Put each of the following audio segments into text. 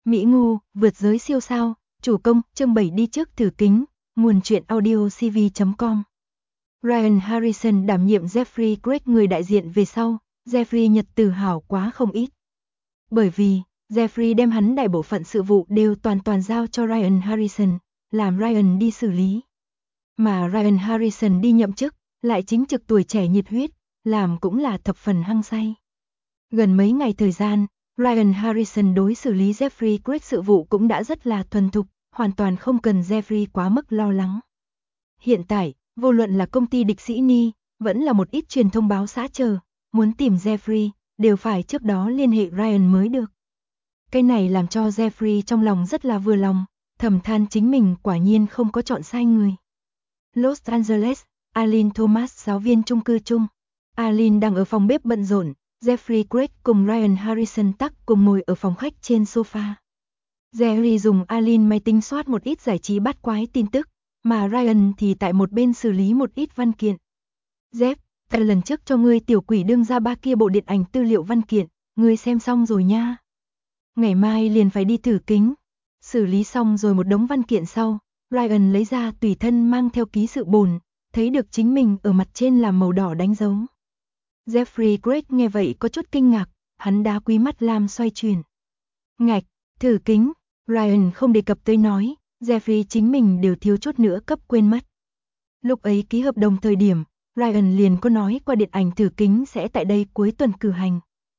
Mỹ Ngu, vượt giới siêu sao, chủ công, chương 7 đi trước thử kính, nguồn truyện audio cv.com. Ryan Harrison đảm nhiệm Jeffrey Craig người đại diện về sau, Jeffrey nhật tự hào quá không ít. Bởi vì, Jeffrey đem hắn đại bộ phận sự vụ đều toàn giao cho Ryan Harrison, làm Ryan đi xử lý. Mà Ryan Harrison đi nhậm chức, lại chính trực tuổi trẻ nhiệt huyết, làm cũng là thập phần hăng say. Gần mấy ngày thời gian, Ryan Harrison đối xử lý Jeffrey Craig sự vụ cũng đã rất là thuần thục, hoàn toàn không cần Jeffrey quá mức lo lắng. Hiện tại, vô luận là công ty địch sĩ Ni, vẫn là một ít truyền thông báo xã chờ, muốn tìm Jeffrey, đều phải trước đó liên hệ Ryan mới được. Cái này làm cho Jeffrey trong lòng rất là vừa lòng, thầm than chính mình quả nhiên không có chọn sai người. Los Angeles, Arlene Thomas giáo viên chung cư chung. Arlene đang ở phòng bếp bận rộn, Jeffrey Craig cùng Ryan Harrison tắc cùng ngồi ở phòng khách trên sofa. Jerry dùng Arlene máy tính soát một ít giải trí bát quái tin tức, mà Ryan thì tại một bên xử lý một ít văn kiện. Jeff, ta lần trước cho ngươi tiểu quỷ đương ra 3 kia bộ điện ảnh tư liệu văn kiện, ngươi xem xong rồi nha. Ngày mai liền phải đi thử kính. Xử lý xong rồi một đống văn kiện sau, Ryan lấy ra tùy thân mang theo ký sự bồn, thấy được chính mình ở mặt trên là màu đỏ đánh dấu. Jeffrey Craig nghe vậy có chút kinh ngạc, hắn đá quý mắt lam xoay chuyển. Ngạch, thử kính, Ryan không đề cập tới nói, Jeffrey chính mình đều thiếu chút nữa cấp quên mất. Lúc ấy ký hợp đồng thời điểm, Ryan liền có nói qua điện ảnh thử kính sẽ tại đây cuối tuần cử hành.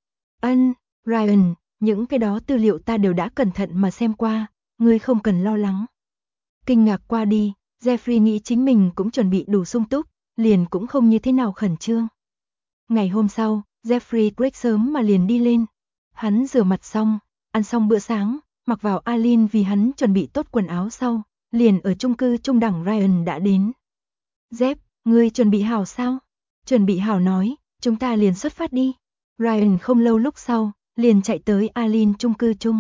Ryan, những cái đó tư liệu ta đều đã cẩn thận mà xem qua, ngươi không cần lo lắng. Kinh ngạc qua đi, Jeffrey nghĩ chính mình cũng chuẩn bị đủ sung túc, liền cũng không như thế nào khẩn trương. Ngày hôm sau, Jeffrey Craig sớm mà liền đi lên. Hắn rửa mặt xong, ăn xong bữa sáng, mặc vào Arlene vì hắn chuẩn bị tốt quần áo sau, liền ở chung cư trung đẳng Ryan đã đến. Jeff, ngươi chuẩn bị hảo sao? Chuẩn bị hảo nói, chúng ta liền xuất phát đi. Ryan không lâu lúc sau, liền chạy tới Arlene chung cư chung.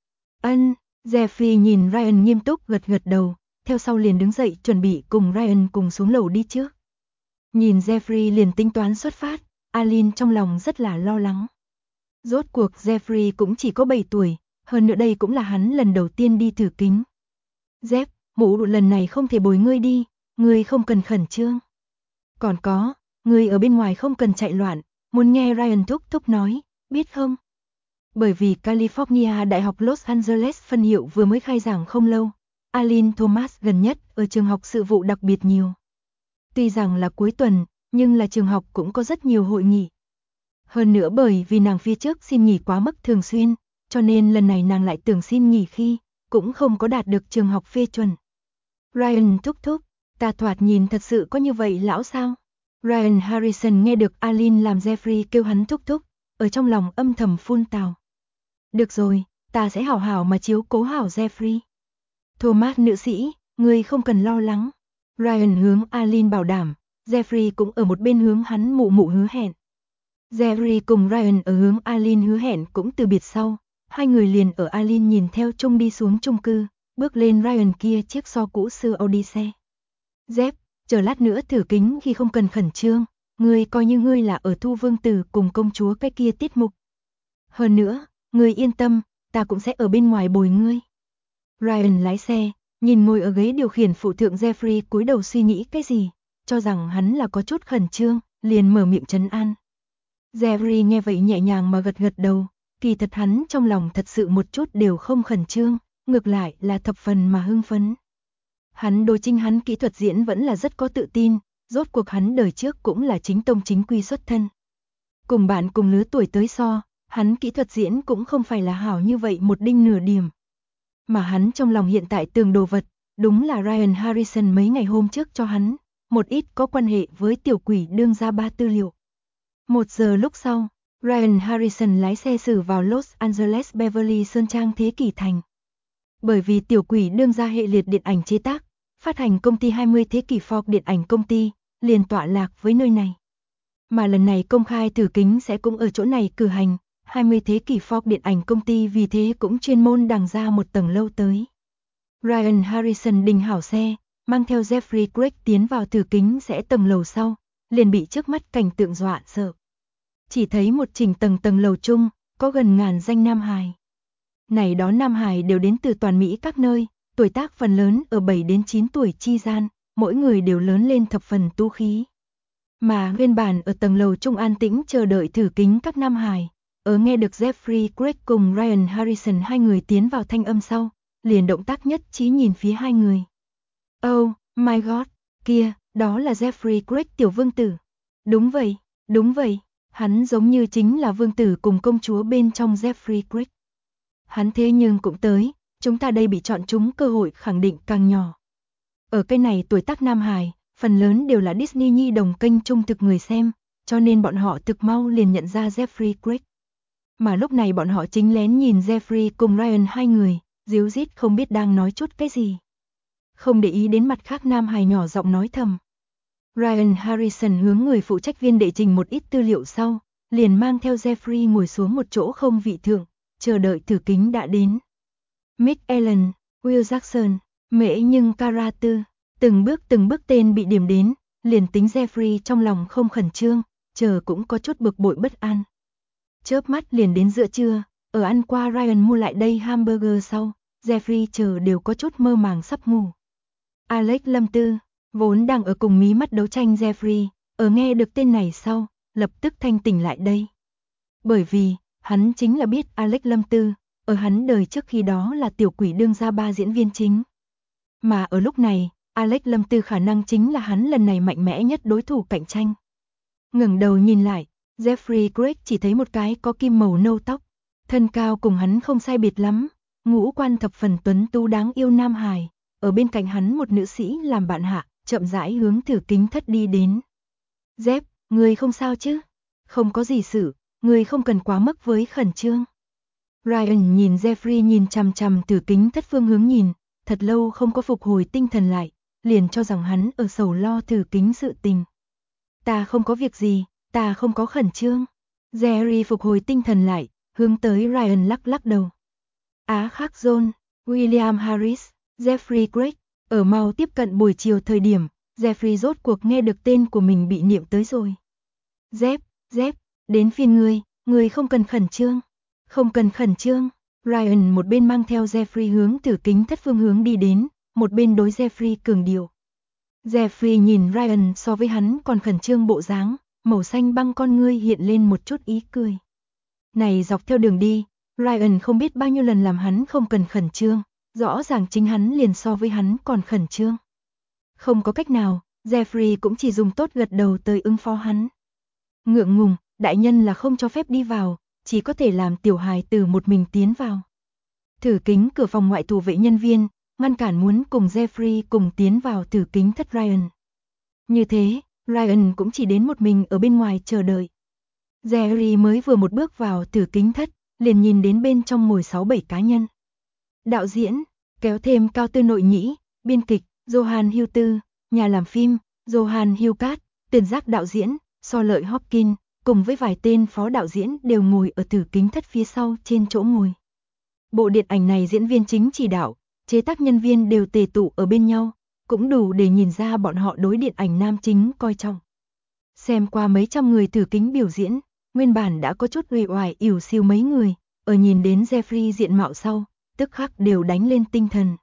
Jeffrey nhìn Ryan nghiêm túc gật đầu, theo sau liền đứng dậy chuẩn bị cùng Ryan cùng xuống lầu đi trước. Nhìn Jeffrey liền tính toán xuất phát, Arlene trong lòng rất là lo lắng. Rốt cuộc Jeffrey cũng chỉ có 7 tuổi, hơn nữa đây cũng là hắn lần đầu tiên đi thử kính. Jeff, mụ lần này không thể bồi ngươi đi, ngươi không cần khẩn trương. Còn có, ngươi ở bên ngoài không cần chạy loạn, muốn nghe Ryan thúc nói, biết không? Bởi vì California Đại học Los Angeles phân hiệu vừa mới khai giảng không lâu, Arlene Thomas gần nhất ở trường học sự vụ đặc biệt nhiều. Tuy rằng là cuối tuần, nhưng là trường học cũng có rất nhiều hội nghị. Hơn nữa bởi vì nàng phía trước xin nghỉ quá mức thường xuyên, cho nên lần này nàng lại tưởng xin nghỉ khi, cũng không có đạt được trường học phê chuẩn. Ryan thúc, ta thoạt nhìn thật sự có như vậy lão sao? Ryan Harrison nghe được Arlene làm Jeffrey kêu hắn thúc, ở trong lòng âm thầm phun tào. Được rồi, ta sẽ hảo hảo mà chiếu cố hảo Jeffrey. Thomas nữ sĩ, ngươi không cần lo lắng. Ryan hướng Arlene bảo đảm, Jeffrey cũng ở một bên hướng hắn mụ hứa hẹn. Jeffrey cùng Ryan ở hướng Arlene hứa hẹn cũng từ biệt sau, hai người liền ở Arlene nhìn theo chung đi xuống chung cư, bước lên Ryan kia chiếc so cũ xưa Odyssey. Jeff, chờ lát nữa thử kính khi không cần khẩn trương, ngươi coi như ngươi là ở Thu Vương Tử cùng công chúa cái kia tiết mục. Hơn nữa, ngươi yên tâm, ta cũng sẽ ở bên ngoài bồi ngươi. Ryan lái xe, nhìn ngồi ở ghế điều khiển phụ thượng Jeffrey cúi đầu suy nghĩ cái gì, cho rằng hắn là có chút khẩn trương, liền mở miệng trấn an. Jeffrey nghe vậy nhẹ nhàng mà gật đầu, kỳ thật hắn trong lòng thật sự một chút đều không khẩn trương, ngược lại là thập phần mà hưng phấn. Hắn đối chính hắn kỹ thuật diễn vẫn là rất có tự tin, rốt cuộc hắn đời trước cũng là chính tông chính quy xuất thân. Cùng bạn cùng lứa tuổi tới so, hắn kỹ thuật diễn cũng không phải là hảo như vậy một đinh nửa điểm. Mà hắn trong lòng hiện tại tưởng đồ vật, đúng là Ryan Harrison mấy ngày hôm trước cho hắn, một ít có quan hệ với tiểu quỷ đương ra 3 tư liệu. 1 giờ lúc sau, Ryan Harrison lái xe xử vào Los Angeles Beverly Sơn Trang Thế Kỷ Thành. Bởi vì tiểu quỷ đương ra hệ liệt điện ảnh chế tác, phát hành công ty 20 Thế Kỷ Ford điện ảnh công ty, liền tọa lạc với nơi này. Mà lần này công khai thử kính sẽ cũng ở chỗ này cử hành, 20 Thế Kỷ Ford điện ảnh công ty vì thế cũng chuyên môn đằng ra một tầng lâu tới. Ryan Harrison đình hảo xe, mang theo Jeffrey Craig tiến vào thử kính sẽ tầng lầu sau, liền bị trước mắt cảnh tượng dọa sợ. Chỉ thấy một chỉnh tầng lầu chung, có gần ngàn danh nam hài. Này đó nam hài đều đến từ toàn Mỹ các nơi, tuổi tác phần lớn ở 7 đến 9 tuổi chi gian, mỗi người đều lớn lên thập phần tú khí. Mà nguyên bản ở tầng lầu trung an tĩnh chờ đợi thử kính các nam hài, ở nghe được Jeffrey Craig cùng Ryan Harrison hai người tiến vào thanh âm sau, liền động tác nhất trí nhìn phía hai người. Oh my god, kia, đó là Jeffrey Craig tiểu vương tử. Đúng vậy, hắn giống như chính là vương tử cùng công chúa bên trong Jeffrey Craig. Hắn thế nhưng cũng tới, chúng ta đây bị chọn chúng cơ hội khẳng định càng nhỏ. Ở cái này tuổi tác nam hài, phần lớn đều là Disney nhi đồng kênh trung thực người xem, cho nên bọn họ thực mau liền nhận ra Jeffrey Craig. Mà lúc này bọn họ chính lén nhìn Jeffrey cùng Ryan hai người, díu dít không biết đang nói chút cái gì. Không để ý đến mặt khác nam hài nhỏ giọng nói thầm. Ryan Harrison hướng người phụ trách viên đệ trình một ít tư liệu sau, liền mang theo Jeffrey ngồi xuống một chỗ không vị thượng, chờ đợi thử kính đã đến. Mick Allen, Will Jackson, Mễ nhưng Cara Tư, từng bước tên bị điểm đến, liền tính Jeffrey trong lòng không khẩn trương, chờ cũng có chút bực bội bất an. Chớp mắt liền đến giữa trưa, ở ăn qua Ryan mua lại đây hamburger sau, Jeffrey chờ đều có chút mơ màng sắp ngủ. Alex Lâm Tư, vốn đang ở cùng mí mắt đấu tranh Jeffrey, ở nghe được tên này sau, lập tức thanh tỉnh lại đây. Bởi vì, hắn chính là biết Alex Lâm Tư, ở hắn đời trước khi đó là tiểu quỷ đương gia 3 diễn viên chính. Mà ở lúc này, Alex Lâm Tư khả năng chính là hắn lần này mạnh mẽ nhất đối thủ cạnh tranh. Ngẩng đầu nhìn lại, Jeffrey Craig chỉ thấy một cái có kim màu nâu tóc, thân cao cùng hắn không sai biệt lắm, ngũ quan thập phần tuấn tú đáng yêu nam hài, ở bên cạnh hắn một nữ sĩ làm bạn hạ, chậm rãi hướng thử kính thất đi đến. Jeff, người không sao chứ? Không có gì sự, người không cần quá mức với khẩn trương. Ryan nhìn Jeffrey nhìn chằm chằm thử kính thất phương hướng nhìn, thật lâu không có phục hồi tinh thần lại, liền cho rằng hắn ở sầu lo thử kính sự tình. Ta không có việc gì, ta không có khẩn trương. Jerry phục hồi tinh thần lại, hướng tới Ryan lắc lắc đầu. Á khắc John, William Harris, Jeffrey Craig, ở mau tiếp cận buổi chiều thời điểm, Jeffrey rốt cuộc nghe được tên của mình bị niệm tới rồi. Jeff, đến phiên ngươi không cần khẩn trương. Không cần khẩn trương. Ryan một bên mang theo Jeffrey hướng thử kính thất phương hướng đi đến, một bên đối Jeffrey cường điệu. Jeffrey nhìn Ryan so với hắn còn khẩn trương bộ dáng, màu xanh băng con ngươi hiện lên một chút ý cười. Này dọc theo đường đi, Ryan không biết bao nhiêu lần làm hắn không cần khẩn trương, rõ ràng chính hắn liền so với hắn còn khẩn trương. Không có cách nào, Jeffrey cũng chỉ dùng tốt gật đầu tới ứng phó hắn. Ngượng ngùng, đại nhân là không cho phép đi vào, chỉ có thể làm tiểu hài tử một mình tiến vào. Thử kính cửa phòng ngoại thủ vệ nhân viên, ngăn cản muốn cùng Jeffrey cùng tiến vào thử kính thất Ryan. Như thế, Ryan cũng chỉ đến một mình ở bên ngoài chờ đợi. Jerry mới vừa một bước vào thử kính thất, liền nhìn đến bên trong ngồi 6-7 cá nhân. Đạo diễn, kéo thêm Cao Tư Nội Nhĩ, biên kịch, Johan Hughes, nhà làm phim, Johan Hughes, tiền giác đạo diễn, So Lợi Hopkins, cùng với vài tên phó đạo diễn đều ngồi ở thử kính thất phía sau trên chỗ ngồi. Bộ điện ảnh này diễn viên chính chỉ đạo, chế tác nhân viên đều tề tụ ở bên nhau, cũng đủ để nhìn ra bọn họ đối điện ảnh nam chính coi trọng. Xem qua mấy trăm người thử kính biểu diễn, nguyên bản đã có chút uể oải ỉu xìu mấy người, ở nhìn đến Jeffrey diện mạo sau, tức khắc đều đánh lên tinh thần.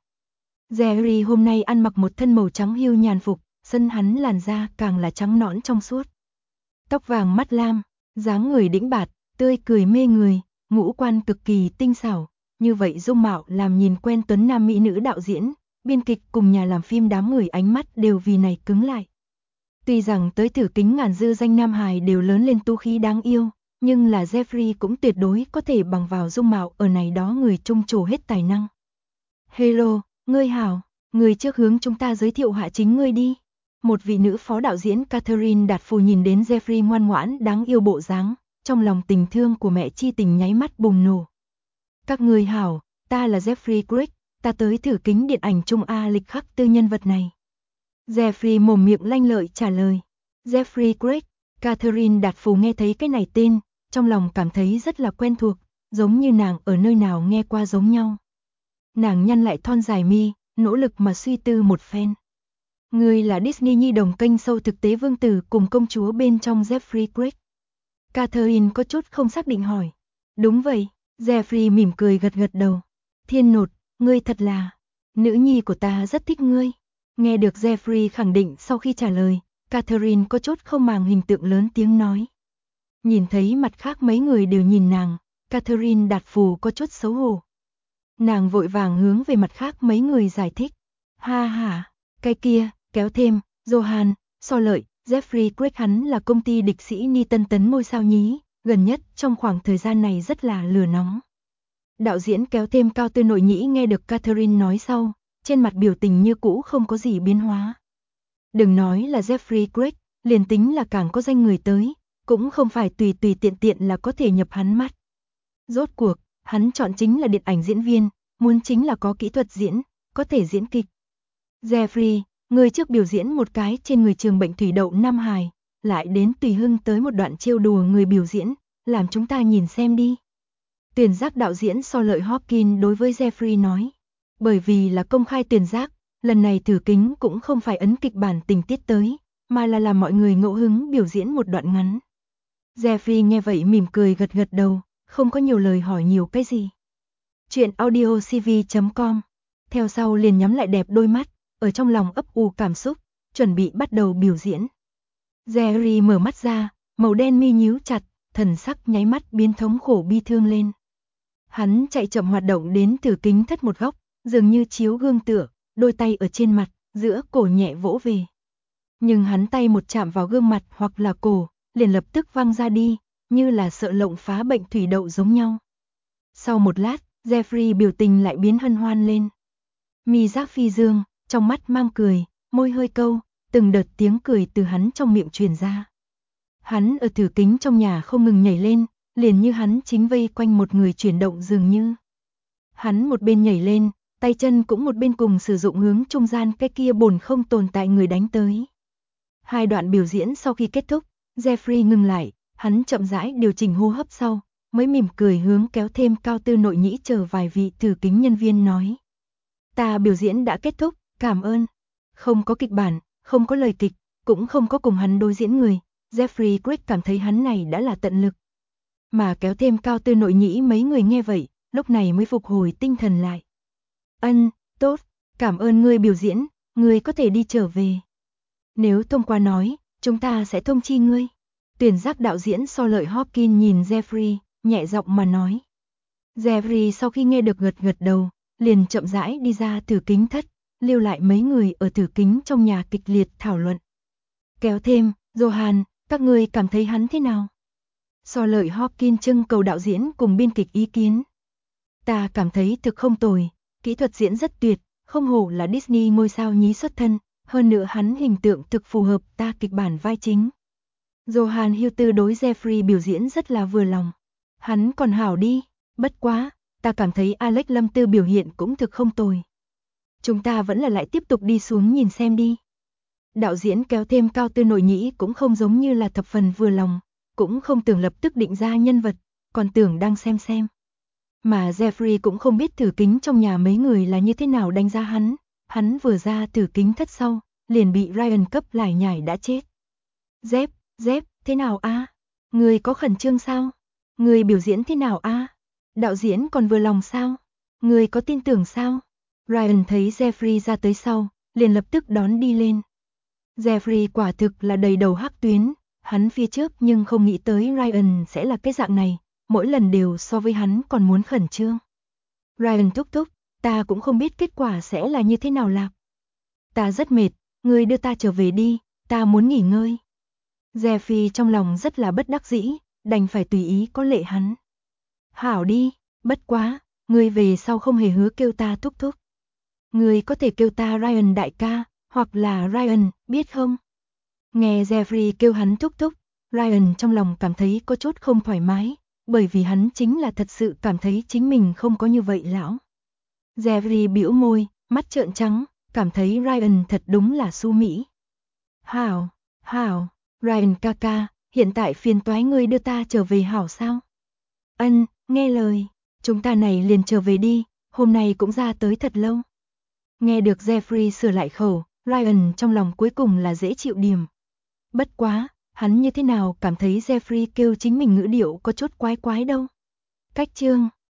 Jerry hôm nay ăn mặc một thân màu trắng hưu nhàn phục, sân hắn làn da càng là trắng nõn trong suốt. Tóc vàng mắt lam, dáng người đĩnh bạt, tươi cười mê người, ngũ quan cực kỳ tinh xảo, như vậy dung mạo làm nhìn quen tuấn nam mỹ nữ đạo diễn, biên kịch cùng nhà làm phim đám người ánh mắt đều vì này cứng lại. Tuy rằng tới thử kính ngàn dư danh nam hài đều lớn lên tu khí đáng yêu, nhưng là Jeffrey cũng tuyệt đối có thể bằng vào dung mạo ở này đó người trung trổ hết tài năng. Hello, ngươi hảo, người trước hướng chúng ta giới thiệu hạ chính ngươi đi. Một vị nữ phó đạo diễn Catherine Đạt Phù nhìn đến Jeffrey ngoan ngoãn đáng yêu bộ dáng, trong lòng tình thương của mẹ chi tình nháy mắt bùng nổ. Các người hảo, ta là Jeffrey Craig, ta tới thử kính điện ảnh Trung A lịch khắc tư nhân vật này. Jeffrey mồm miệng lanh lợi trả lời. Jeffrey Craig, Catherine Đạt Phù nghe thấy cái này tên, trong lòng cảm thấy rất là quen thuộc, giống như nàng ở nơi nào nghe qua giống nhau. Nàng nhăn lại thon dài mi, nỗ lực mà suy tư một phen. Người là Disney nhi đồng kênh sâu thực tế vương tử cùng công chúa bên trong Jeffrey Craig. Catherine có chút không xác định hỏi. Đúng vậy, Jeffrey mỉm cười gật gật đầu. Thiên nột, ngươi thật là, nữ nhi của ta rất thích ngươi. Nghe được Jeffrey khẳng định sau khi trả lời, Catherine có chút không màng hình tượng lớn tiếng nói. Nhìn thấy mặt khác mấy người đều nhìn nàng, Catherine Đạt Phù có chút xấu hổ. Nàng vội vàng hướng về mặt khác mấy người giải thích. Ha ha, cái kia, kéo thêm, Johan, So Lợi, Jeffrey Craig hắn là công ty địch sĩ Ni Tân Tấn ngôi sao nhí, gần nhất trong khoảng thời gian này rất là lửa nóng. Đạo diễn kéo thêm Cao Tư Nội Nhĩ nghe được Catherine nói sau, trên mặt biểu tình như cũ không có gì biến hóa. Đừng nói là Jeffrey Craig, liền tính là càng có danh người tới, cũng không phải tùy tùy tiện tiện là có thể nhập hắn mắt. Rốt cuộc, hắn chọn chính là điện ảnh diễn viên, muốn chính là có kỹ thuật diễn, có thể diễn kịch. Jeffrey, người trước biểu diễn một cái trên người trường bệnh thủy đậu Nam Hải, lại đến tùy hưng tới một đoạn trêu đùa người biểu diễn, làm chúng ta nhìn xem đi. Tuyển giác đạo diễn So Lợi Hopkins đối với Jeffrey nói. Bởi vì là công khai tuyển giác, lần này thử kính cũng không phải ấn kịch bản tình tiết tới, mà là làm mọi người ngẫu hứng biểu diễn một đoạn ngắn. Jeffrey nghe vậy mỉm cười gật gật đầu, không có nhiều lời hỏi nhiều cái gì. Chuyện audiocv.com. Theo sau liền nhắm lại đẹp đôi mắt, ở trong lòng ấp ủ cảm xúc, chuẩn bị bắt đầu biểu diễn. Jerry mở mắt ra, màu đen mi nhíu chặt, thần sắc nháy mắt biến thống khổ bi thương lên. Hắn chạy chậm hoạt động đến thử kính thất một góc, dường như chiếu gương tựa, đôi tay ở trên mặt, giữa cổ nhẹ vỗ về. Nhưng hắn tay một chạm vào gương mặt hoặc là cổ, liền lập tức văng ra đi, như là sợ lộng phá bệnh thủy đậu giống nhau. Sau một lát, Jeffrey biểu tình lại biến hân hoan lên. Mi giác phi dương, trong mắt mang cười, môi hơi câu, từng đợt tiếng cười từ hắn trong miệng truyền ra. Hắn ở thử kính trong nhà không ngừng nhảy lên, liền như hắn chính vây quanh một người chuyển động dường như. Hắn một bên nhảy lên, tay chân cũng một bên cùng sử dụng hướng trung gian cái kia bổn không tồn tại người đánh tới. Hai đoạn biểu diễn sau khi kết thúc, Jeffrey ngừng lại, hắn chậm rãi điều chỉnh hô hấp sau, mới mỉm cười hướng kéo thêm Cao Tư Nội Nhĩ chờ vài vị thử kính nhân viên nói. Ta biểu diễn đã kết thúc, cảm ơn. Không có kịch bản, không có lời kịch, cũng không có cùng hắn đối diễn người, Jeffrey Craig cảm thấy hắn này đã là tận lực. Mà kéo thêm Cao Tư Nội Nhĩ mấy người nghe vậy, lúc này mới phục hồi tinh thần lại. Tốt, cảm ơn ngươi biểu diễn, ngươi có thể đi trở về. Nếu thông qua nói, chúng ta sẽ thông chi ngươi. Tuyển giác đạo diễn So Lợi Hopkins nhìn Jeffrey, nhẹ giọng mà nói. Jeffrey sau khi nghe được gật gật đầu, liền chậm rãi đi ra thử kính thất, lưu lại mấy người ở thử kính trong nhà kịch liệt thảo luận. Kéo thêm, Johan, các ngươi cảm thấy hắn thế nào? So Lợi Hopkins trưng cầu đạo diễn cùng biên kịch ý kiến. Ta cảm thấy thực không tồi, kỹ thuật diễn rất tuyệt, không hổ là Disney ngôi sao nhí xuất thân, hơn nữa hắn hình tượng thực phù hợp ta kịch bản vai chính. Johan Hughes đối Jeffrey biểu diễn rất là vừa lòng. Hắn còn hảo đi, bất quá, ta cảm thấy Alex Lâm Tư biểu hiện cũng thực không tồi. Chúng ta vẫn là lại tiếp tục đi xuống nhìn xem đi. Đạo diễn kéo thêm Cao Tư Nội Nhĩ cũng không giống như là thập phần vừa lòng, cũng không tưởng lập tức định ra nhân vật, còn tưởng đang xem. Mà Jeffrey cũng không biết thử kính trong nhà mấy người là như thế nào đánh giá hắn vừa ra thử kính thất sau, liền bị Ryan cấp lải nhải đã chết. Dép, thế nào a? Người có khẩn trương sao? Người biểu diễn thế nào a? Đạo diễn còn vừa lòng sao? Người có tin tưởng sao? Ryan thấy Jeffrey ra tới sau, liền lập tức đón đi lên. Jeffrey quả thực là đầy đầu hắc tuyến, hắn phía trước nhưng không nghĩ tới Ryan sẽ là cái dạng này, mỗi lần đều so với hắn còn muốn khẩn trương. Ryan thúc, ta cũng không biết kết quả sẽ là như thế nào lạc. Ta rất mệt, ngươi đưa ta trở về đi, ta muốn nghỉ ngơi. Jeffrey trong lòng rất là bất đắc dĩ, đành phải tùy ý có lệ hắn. Hảo đi, bất quá, ngươi về sau không hề hứa kêu ta thúc. Ngươi có thể kêu ta Ryan đại ca, hoặc là Ryan, biết không? Nghe Jeffrey kêu hắn thúc, Ryan trong lòng cảm thấy có chút không thoải mái, bởi vì hắn chính là thật sự cảm thấy chính mình không có như vậy lão. Jeffrey bĩu môi, mắt trợn trắng, cảm thấy Ryan thật đúng là su mỹ. Hảo, Ryan ca, hiện tại phiền toái ngươi đưa ta trở về hảo sao? Nghe lời, chúng ta này liền trở về đi, hôm nay cũng ra tới thật lâu. Nghe được Jeffrey sửa lại khẩu, Ryan trong lòng cuối cùng là dễ chịu điểm. Bất quá, hắn như thế nào cảm thấy Jeffrey kêu chính mình ngữ điệu có chút quái đâu. Cách chương